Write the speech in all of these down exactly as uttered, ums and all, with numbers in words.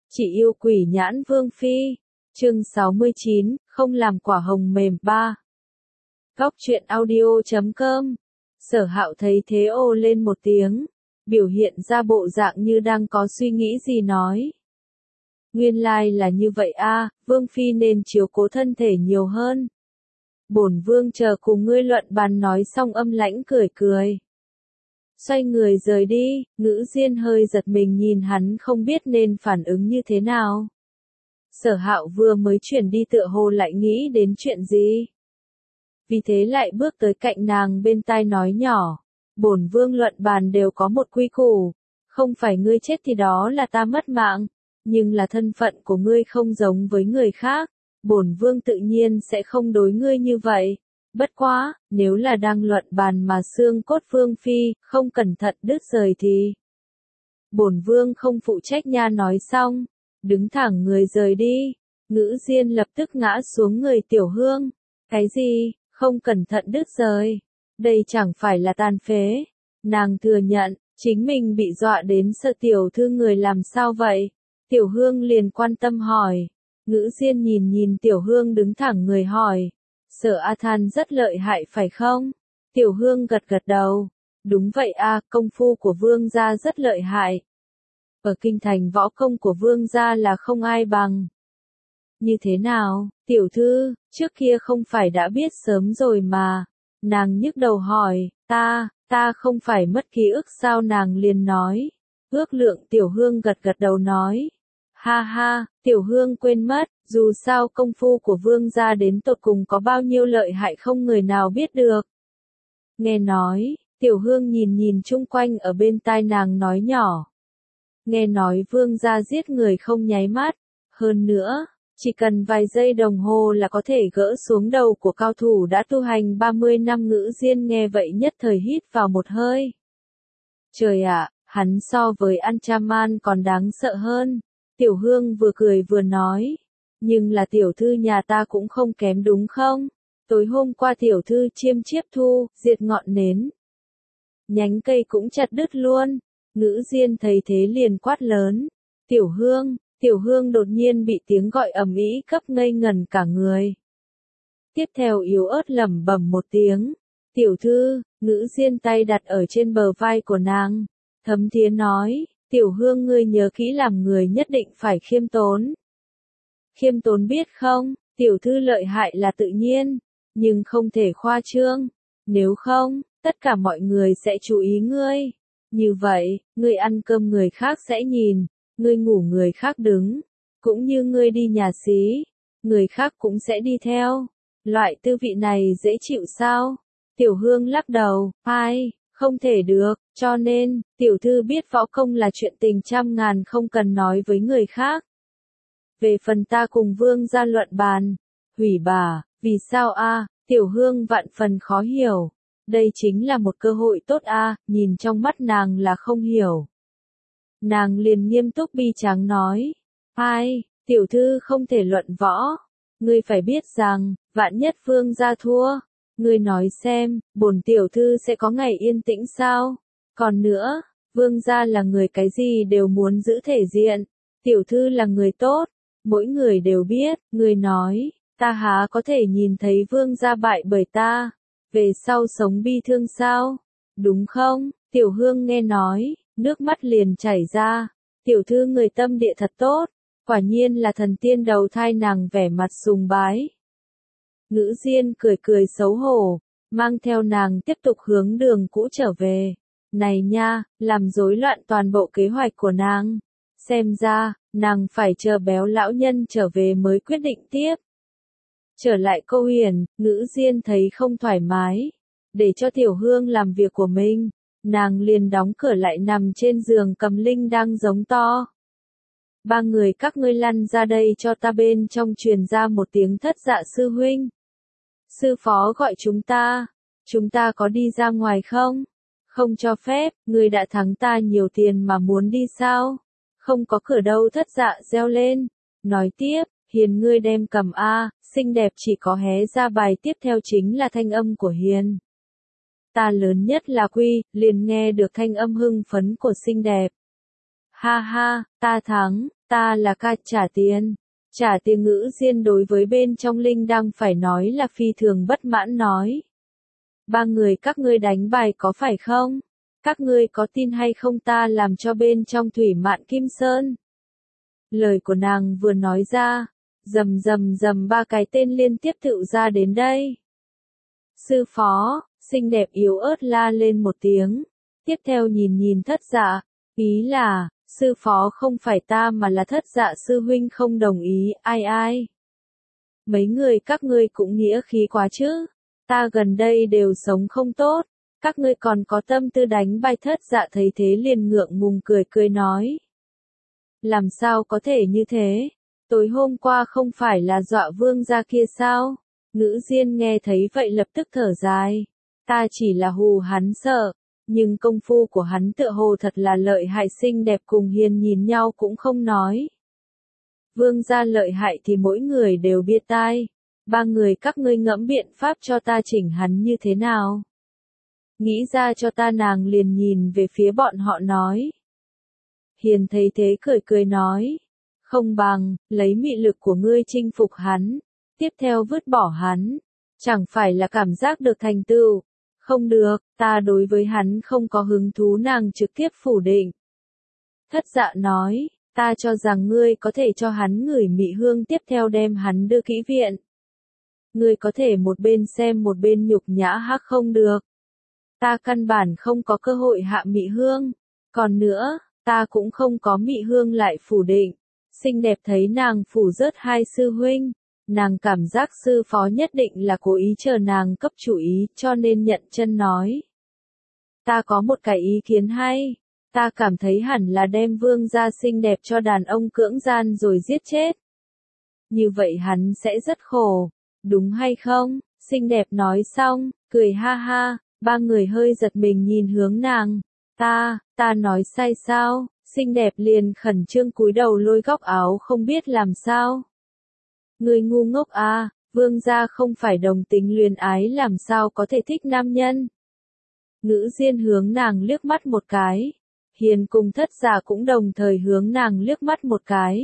Chỉ yêu quỷ nhãn vương phi. Chương sáu mươi chín, không làm quả hồng mềm ba. Góc truyện audio chấm com. Sở Hạo thấy thế ô lên một tiếng, biểu hiện ra bộ dạng như đang có suy nghĩ gì nói. Nguyên lai là như vậy a, vương phi nên chiếu cố thân thể nhiều hơn. Bổn vương chờ cùng ngươi luận bàn nói xong âm lãnh cười cười. Xoay người rời đi, Ngữ Diên hơi giật mình nhìn hắn không biết nên phản ứng như thế nào. Sở Hạo vừa mới chuyển đi tựa hồ lại nghĩ đến chuyện gì. Vì thế lại bước tới cạnh nàng bên tai nói nhỏ, bổn vương luận bàn đều có một quy củ, không phải ngươi chết thì đó là ta mất mạng, nhưng là thân phận của ngươi không giống với người khác, bổn vương tự nhiên sẽ không đối ngươi như vậy. Bất quá, nếu là đang luận bàn mà xương cốt vương phi, không cẩn thận đứt rời thì bổn vương không phụ trách nha. Nói xong, đứng thẳng người rời đi. Ngữ Diên lập tức ngã xuống người Tiểu Hương. Cái gì, không cẩn thận đứt rời? Đây chẳng phải là tàn phế. Nàng thừa nhận, chính mình bị dọa đến sợ tiểu thư người làm sao vậy? Tiểu Hương liền quan tâm hỏi. Ngữ Diên nhìn nhìn Tiểu Hương đứng thẳng người hỏi. Sở A Than rất lợi hại phải không? Tiểu Hương gật gật đầu. Đúng vậy a, công phu của vương gia rất lợi hại. Ở kinh thành võ công của vương gia là không ai bằng. Như thế nào, tiểu thư, trước kia không phải đã biết sớm rồi mà. Nàng nhức đầu hỏi, ta, ta không phải mất ký ức sao? Nàng liền nói. Ước lượng. Tiểu Hương gật gật đầu nói. Ha ha, Tiểu Hương quên mất, dù sao công phu của vương gia đến tột cùng có bao nhiêu lợi hại không người nào biết được. Nghe nói, Tiểu Hương nhìn nhìn chung quanh ở bên tai nàng nói nhỏ. Nghe nói vương gia giết người không nháy mắt, hơn nữa, chỉ cần vài giây đồng hồ là có thể gỡ xuống đầu của cao thủ đã tu hành ba mươi năm. Ngữ Diên nghe vậy nhất thời hít vào một hơi. Trời ạ, hắn so với Anchaman còn đáng sợ hơn. Tiểu Hương vừa cười vừa nói. Nhưng là tiểu thư nhà ta cũng không kém đúng không? Tối hôm qua tiểu thư chiêm chiếp thu, diệt ngọn nến. Nhánh cây cũng chặt đứt luôn. Ngữ Diên thấy thế liền quát lớn. Tiểu Hương, Tiểu Hương đột nhiên bị tiếng gọi ầm ĩ cấp ngây ngẩn cả người. Tiếp theo yếu ớt lẩm bẩm một tiếng. Tiểu thư, Ngữ Diên tay đặt ở trên bờ vai của nàng. Thấm thía nói, Tiểu Hương ngươi nhớ kỹ làm người nhất định phải khiêm tốn. Khiêm tốn biết không, tiểu thư lợi hại là tự nhiên, nhưng không thể khoa trương. Nếu không, tất cả mọi người sẽ chú ý ngươi. Như vậy, ngươi ăn cơm người khác sẽ nhìn, ngươi ngủ người khác đứng, cũng như ngươi đi nhà xí, người khác cũng sẽ đi theo. Loại tư vị này dễ chịu sao? Tiểu Hương lắc đầu, ai, không thể được, cho nên, tiểu thư biết võ công là chuyện tình trăm ngàn không cần nói với người khác. Về phần ta cùng vương gia luận bàn, hủy bà, vì sao a? Tiểu Hương vạn phần khó hiểu. Đây chính là một cơ hội tốt a, nhìn trong mắt nàng là không hiểu. Nàng liền nghiêm túc bi tráng nói, ai, tiểu thư không thể luận võ. Ngươi phải biết rằng, vạn nhất vương gia thua, ngươi nói xem, bổn tiểu thư sẽ có ngày yên tĩnh sao? Còn nữa, vương gia là người cái gì đều muốn giữ thể diện, tiểu thư là người tốt. Mỗi người đều biết, người nói, ta há có thể nhìn thấy vương gia bại bởi ta, về sau sống bi thương sao? Đúng không? Tiểu Hương nghe nói, nước mắt liền chảy ra. Tiểu thư người tâm địa thật tốt, quả nhiên là thần tiên đầu thai. Nàng vẻ mặt sùng bái. Ngữ Diên cười cười xấu hổ, mang theo nàng tiếp tục hướng đường cũ trở về. Này nha, làm rối loạn toàn bộ kế hoạch của nàng. Xem ra, nàng phải chờ béo lão nhân trở về mới quyết định tiếp. Trở lại Câu Huyền, Ngữ Diên thấy không thoải mái. Để cho Tiểu Hương làm việc của mình, nàng liền đóng cửa lại nằm trên giường cầm linh đang giống to. Ba người các ngươi lăn ra đây cho ta. Bên trong truyền ra một tiếng thất dạ sư huynh. Sư phó gọi chúng ta, chúng ta có đi ra ngoài không? Không cho phép, ngươi đã thắng ta nhiều tiền mà muốn đi sao? Không có cửa đâu. Thất dạ reo lên. Nói tiếp, Hiền ngươi đem cầm a, xinh đẹp chỉ có hé ra. Bài tiếp theo chính là thanh âm của Hiền. Ta lớn nhất là Quy, liền nghe được thanh âm hưng phấn của xinh đẹp. Ha ha, ta thắng, ta là ca trả tiền. Trả tiền. Ngữ Diên đối với bên trong linh đang phải nói là phi thường bất mãn nói. Ba người các ngươi đánh bài có phải không? Các ngươi có tin hay không ta làm cho bên trong thủy mạn Kim Sơn? Lời của nàng vừa nói ra, rầm rầm rầm ba cái tên liên tiếp tựu ra đến đây. Sư phó, xinh đẹp yếu ớt la lên một tiếng, tiếp theo nhìn nhìn Thất Dạ, ý là, sư phó không phải ta mà là Thất Dạ sư huynh không đồng ý, ai ai. Mấy người các ngươi cũng nghĩa khí quá chứ, ta gần đây đều sống không tốt, các ngươi còn có tâm tư đánh bài. Thất Dạ thấy thế liền ngượng ngùng cười cười nói. Làm sao có thể như thế, tối hôm qua không phải là dọa vương gia kia sao? Ngữ Diên nghe thấy vậy lập tức thở dài, ta chỉ là hù hắn sợ, nhưng công phu của hắn tựa hồ thật là lợi hại. Xinh đẹp cùng Hiền nhìn nhau cũng không nói. Vương gia lợi hại thì mỗi người đều biết tai, ba người các ngươi ngẫm biện pháp cho ta chỉnh hắn như thế nào. Nghĩ ra cho ta. Nàng liền nhìn về phía bọn họ nói. Hiền thấy thế cười cười nói, không bằng, lấy mị lực của ngươi chinh phục hắn, tiếp theo vứt bỏ hắn, chẳng phải là cảm giác được thành tựu. Không được, ta đối với hắn không có hứng thú. Nàng trực tiếp phủ định. Thất Dạ nói, ta cho rằng ngươi có thể cho hắn ngửi mị hương tiếp theo đem hắn đưa kỹ viện. Ngươi có thể một bên xem một bên nhục nhã hắc không được. Ta căn bản không có cơ hội hạ mị hương, còn nữa, ta cũng không có mị hương lại phủ định. Xinh đẹp thấy nàng phủ rớt hai sư huynh, nàng cảm giác sư phó nhất định là cố ý chờ nàng cấp chủ ý cho nên nhận chân nói. Ta có một cái ý kiến hay, ta cảm thấy hẳn là đem vương gia xinh đẹp cho đàn ông cưỡng gian rồi giết chết. Như vậy hắn sẽ rất khổ, đúng hay không? Xinh đẹp nói xong, cười ha ha, ba người hơi giật mình nhìn hướng nàng. Ta, ta nói sai sao? Xinh đẹp liền khẩn trương cúi đầu lôi góc áo không biết làm sao. Người ngu ngốc à, vương gia không phải đồng tính luyến ái làm sao có thể thích nam nhân. Ngữ Diên hướng nàng liếc mắt một cái. Hiền cùng Thất Dạ cũng đồng thời hướng nàng liếc mắt một cái.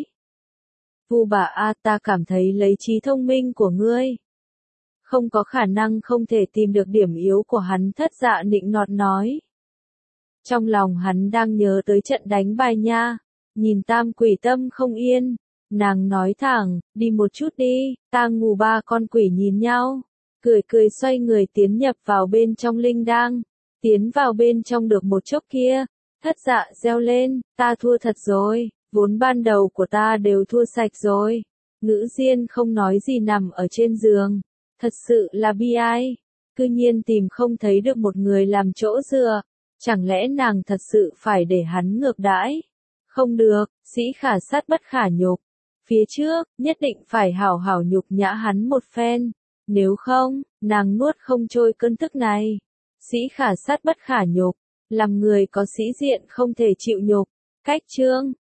Vu bà a, ta cảm thấy lấy trí thông minh của ngươi, không có khả năng không thể tìm được điểm yếu của hắn. Thất Dạ nịnh nọt nói. Trong lòng hắn đang nhớ tới trận đánh bài nha, nhìn Tam Quỷ tâm không yên, nàng nói thẳng, đi một chút đi. Ta ngủ. Ba con quỷ nhìn nhau, cười cười xoay người tiến nhập vào bên trong linh đang, tiến vào bên trong được một chốc kia, Thất Dạ reo lên, ta thua thật rồi, vốn ban đầu của ta đều thua sạch rồi. Ngữ Diên không nói gì nằm ở trên giường, thật sự là bi ai, cư nhiên tìm không thấy được một người làm chỗ dựa. Chẳng lẽ nàng thật sự phải để hắn ngược đãi? Không được, sĩ khả sát bất khả nhục. Phía trước, nhất định phải hảo hảo nhục nhã hắn một phen. Nếu không, nàng nuốt không trôi cơn tức này. Sĩ khả sát bất khả nhục. Làm người có sĩ diện không thể chịu nhục. Cách chương.